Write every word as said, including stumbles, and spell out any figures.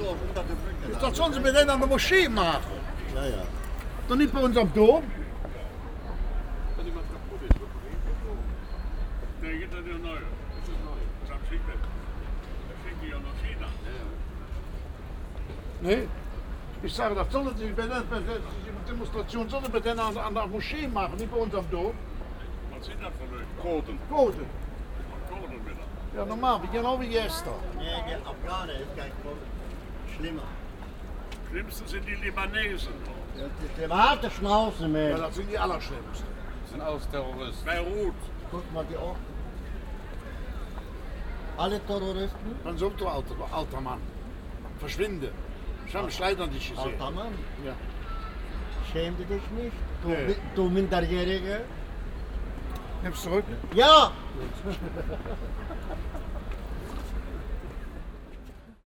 Das sollen sie mit denen an der Moschee machen. Ja, ja. Doch nicht bei unserem Dom. Nee, geht das ja neu. Das ist neu. Das haben sie nicht. Das schicken die ja nach China. Nee. Ich sage, das sollen sie bei der Demonstration sollen sie mit denen an, an der Moschee machen, nicht bei unserem Dom. Was sind das für Leute? Koten. Gute. Koten wieder. Ja, normal, genau wie gestern. Nee, der Afghaner ist kein Grund. Schlimmer. Schlimmsten sind die Libanesen. Ja, der warte Schnauze, Ja, man. das sind die Allerschlimmsten. Das sind alles Terroristen. Beirut. Guck mal die Orten. Alle Terroristen? Man sagt doch, alter, alter Mann, verschwinde. Ich habe mich leider nicht gesehen. Alter Mann, Ja. schäm dich nicht. Du, Nee. du Minderjährige. Nimm's zurück. Ja!